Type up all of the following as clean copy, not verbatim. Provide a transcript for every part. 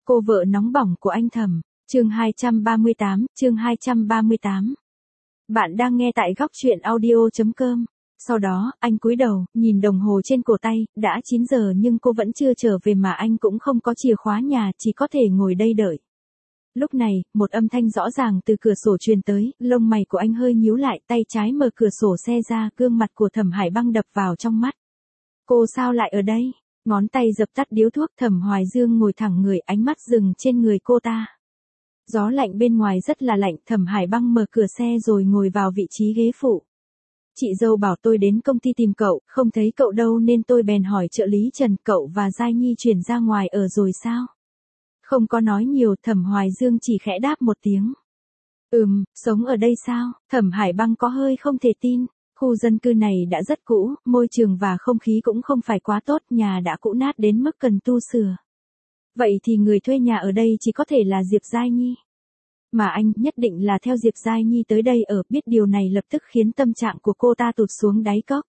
Cô vợ nóng bỏng của anh Thẩm, chương 238. Bạn đang nghe tại góc truyện audio.com. Sau đó, anh cúi đầu, nhìn đồng hồ trên cổ tay, đã 9 giờ nhưng cô vẫn chưa trở về mà anh cũng không có chìa khóa nhà, chỉ có thể ngồi đây đợi. Lúc này, một âm thanh rõ ràng từ cửa sổ truyền tới, lông mày của anh hơi nhíu lại, tay trái mở cửa sổ xe ra, gương mặt của Thẩm Hải Băng đập vào trong mắt. Cô sao lại ở đây? Ngón tay dập tắt điếu thuốc, Thẩm Hoài Dương ngồi thẳng người, ánh mắt dừng trên người cô ta. Gió lạnh bên ngoài rất là lạnh, Thẩm Hải Băng mở cửa xe rồi ngồi vào vị trí ghế phụ. Chị dâu bảo tôi đến công ty tìm cậu, không thấy cậu đâu nên tôi bèn hỏi trợ lý Trần, cậu và Giai Nhi chuyển ra ngoài ở rồi sao? Không có nói nhiều, Thẩm Hoài Dương chỉ khẽ đáp một tiếng. Sống ở đây sao? Thẩm Hải Băng có hơi không thể tin. Khu dân cư này đã rất cũ, môi trường và không khí cũng không phải quá tốt, nhà đã cũ nát đến mức cần tu sửa. Vậy thì người thuê nhà ở đây chỉ có thể là Diệp Giai Nhi. Mà anh nhất định là theo Diệp Giai Nhi tới đây ở, biết điều này lập tức khiến tâm trạng của cô ta tụt xuống đáy cốc.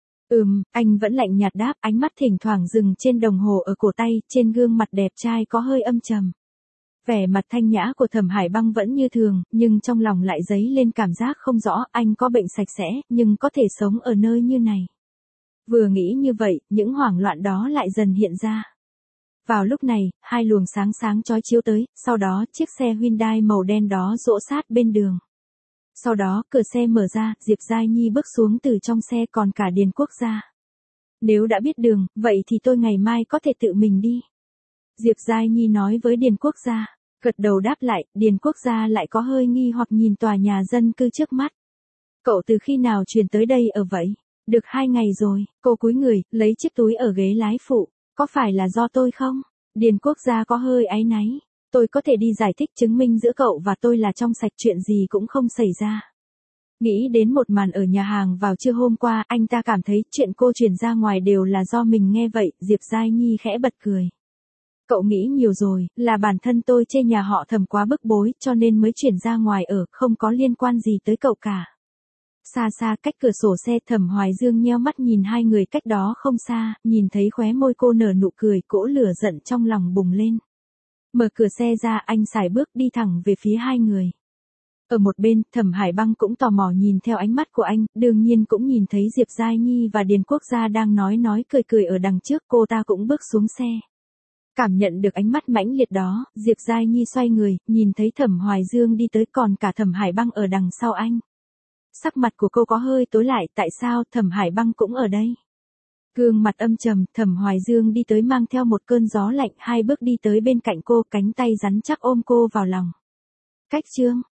Anh vẫn lạnh nhạt đáp, ánh mắt thỉnh thoảng dừng trên đồng hồ ở cổ tay, trên gương mặt đẹp trai có hơi âm trầm. Vẻ mặt thanh nhã của Thẩm Hải Băng vẫn như thường, nhưng trong lòng lại dấy lên cảm giác không rõ, anh có bệnh sạch sẽ, nhưng có thể sống ở nơi như này. Vừa nghĩ như vậy, những hoảng loạn đó lại dần hiện ra. Vào lúc này, hai luồng sáng sáng chói chiếu tới, sau đó chiếc xe Hyundai màu đen đó đỗ sát bên đường. Sau đó, cửa xe mở ra, Diệp Giai Nhi bước xuống từ trong xe, còn cả Điền Quốc Gia. Nếu đã biết đường, vậy thì tôi ngày mai có thể tự mình đi. Diệp Giai Nhi nói với Điền Quốc Gia. Gật đầu đáp lại, Điền Quốc Gia lại có hơi nghi hoặc nhìn tòa nhà dân cư trước mắt. Cậu từ khi nào chuyển tới đây ở vậy? Được 2 ngày rồi, cô cúi người, lấy chiếc túi ở ghế lái phụ. Có phải là do tôi không? Điền Quốc Gia có hơi áy náy. Tôi có thể đi giải thích chứng minh giữa cậu và tôi là trong sạch, chuyện gì cũng không xảy ra. Nghĩ đến một màn ở nhà hàng vào trưa hôm qua, anh ta cảm thấy chuyện cô chuyển ra ngoài đều là do mình. Nghe vậy, Diệp Giai Nhi khẽ bật cười. Cậu nghĩ nhiều rồi, là bản thân tôi chê nhà họ Thẩm quá bức bối, cho nên mới chuyển ra ngoài ở, không có liên quan gì tới cậu cả. Xa xa cách cửa sổ xe, Thẩm Hoài Dương nheo mắt nhìn hai người cách đó không xa, nhìn thấy khóe môi cô nở nụ cười, cỗ lửa giận trong lòng bùng lên. Mở cửa xe ra, anh sải bước đi thẳng về phía hai người. Ở một bên, Thẩm Hải Băng cũng tò mò nhìn theo ánh mắt của anh, đương nhiên cũng nhìn thấy Diệp Giai Nhi và Điền Quốc Gia đang nói cười ở đằng trước, cô ta cũng bước xuống xe. Cảm nhận được ánh mắt mãnh liệt đó, Diệp Giai Nhi xoay người, nhìn thấy Thẩm Hoài Dương đi tới, còn cả Thẩm Hải Băng ở đằng sau anh. Sắc mặt của cô có hơi tối lại, tại sao Thẩm Hải Băng cũng ở đây? Gương mặt âm trầm, Thẩm Hoài Dương đi tới mang theo một cơn gió lạnh, 2 bước đi tới bên cạnh cô, cánh tay rắn chắc ôm cô vào lòng. Cách chương